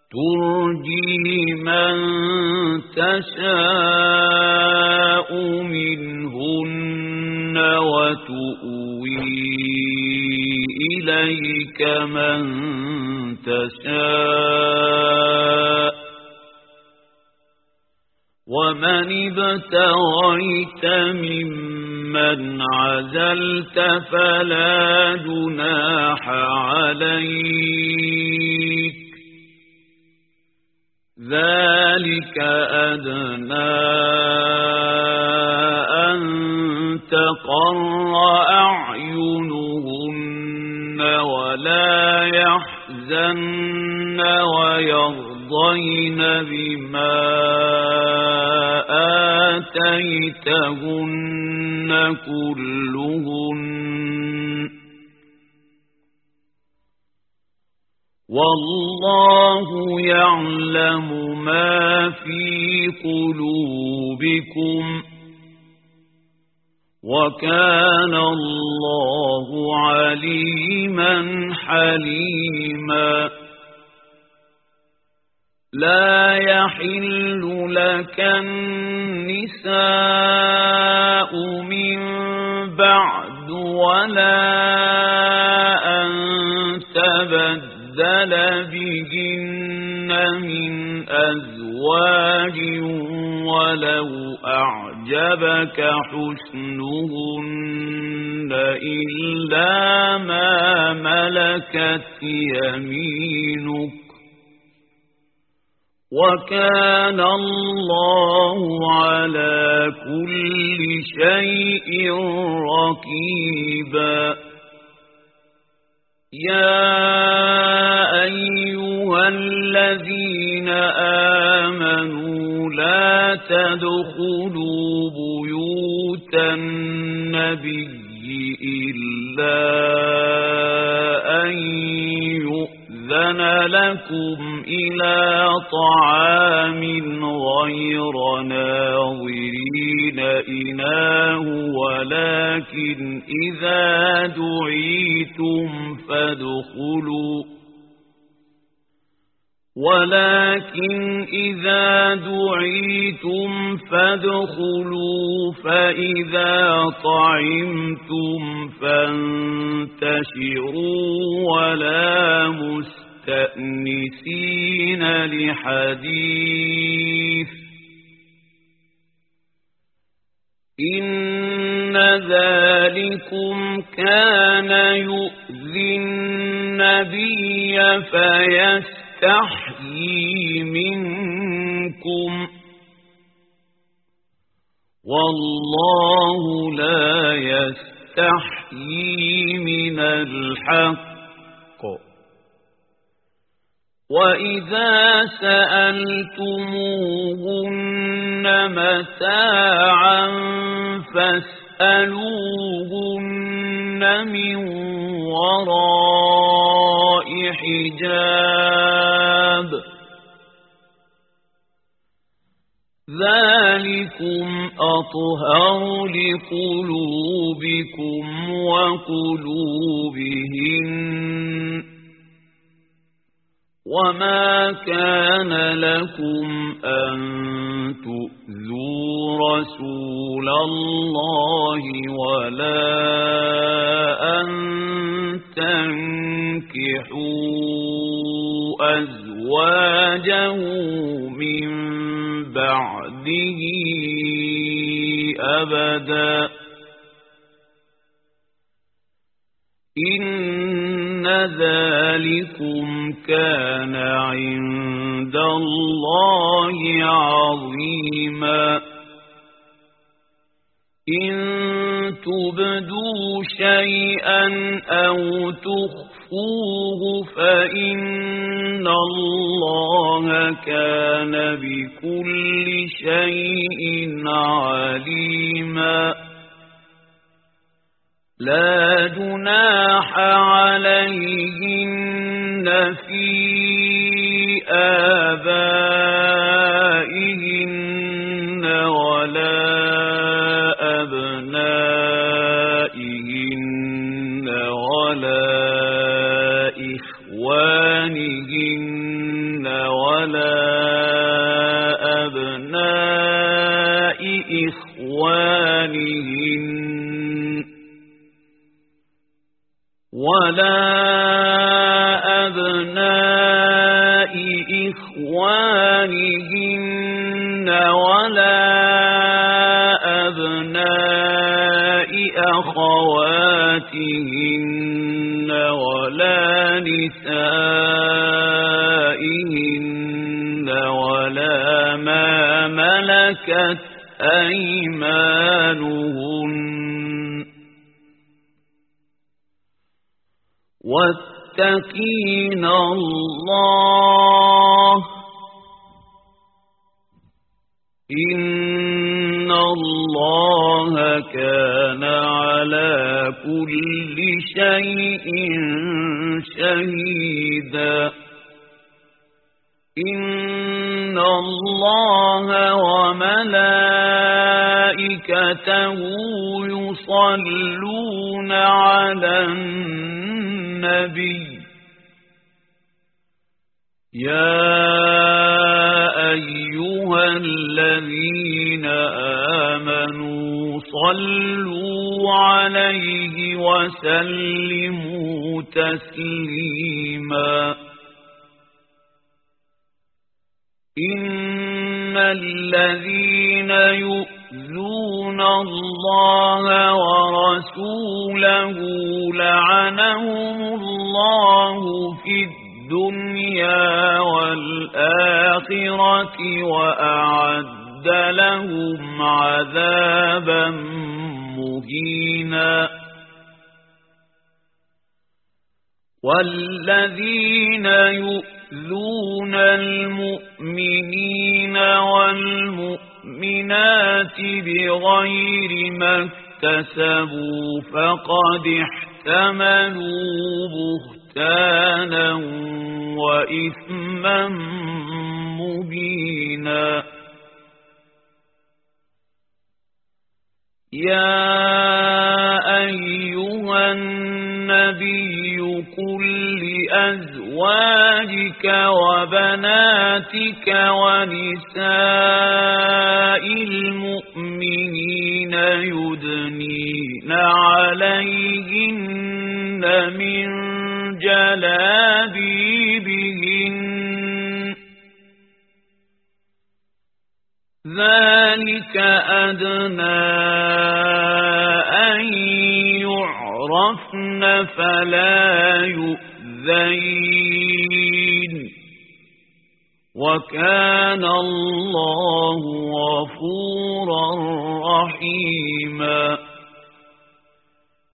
ترجي من تشاء منهن وتؤوي إليك من تشاء ومن ابتغيت ممن عزلت فلا جناح عليك ذلك أدنى أن تقر أعينهن ولا يحزن ويرضين بما آتيتهن كلهن والله يعلم ما في قلوبكم وكان الله عليما حليما لا يحل لك النساء من بعد ولا أن تبدل بهن من أزواج ولو أعجبك حسنهن إلا ما ملكت يمينك وكان الله على كل شيء رقيبا يا أيها الذين آمنوا لا تدخلوا بيوت النبي إلا أن يؤذن لكم إلى طعام غير ناظرين إناه ولكن إذا دعيتم فادخلوا فإذا طعمتم فانتشروا ولا مستأنسين لحديث إن ذلكم كان يؤذي النبي فيستحيي منكم والله لا يستحيي من الحق وإذا سألتموهن متاعا فاسألوهن من وراء حجاب ذلكم أطهر لقلوبكم وقلوبهن وما كان لكم أن تؤذوا رسول الله ولا أن تنكحوا أزواجه من بعده أبدا إن ذلكم كان عند الله عظيما إن تبدوا شيئا أو تخفوه فإن الله كان بكل شيء عليما لا جناح عليهن في آبائهن ولا أبنائهن ولا إخوانهن ولا أبناء إخوانهن ولا أبناء أخواتهن ولا نسائهن ولا ما ملكت أيمانهن واتقين الله إن الله كان على كل شيء شهيدا إن الله وملائكته يصلون على النبي يا أيها الذين آمنوا صلوا عليه وسلموا تسليما إن الذين يؤذون الله ورسوله لعنهم الله في الدنيا والآخرة وأعد لهم عذابا مهينا والذين يؤذون المؤمنين والمؤمنات بغير ما اكتسبوا فقد احتملوا بهتانا وإثما مبينا يا أيها النبي قل لأزواجك وبناتك ونساء المؤمنين يدنين عليهن من جلابيبهن ذلك أدنى أن يعرفن فلا يؤذين وكان الله غفورا رحيما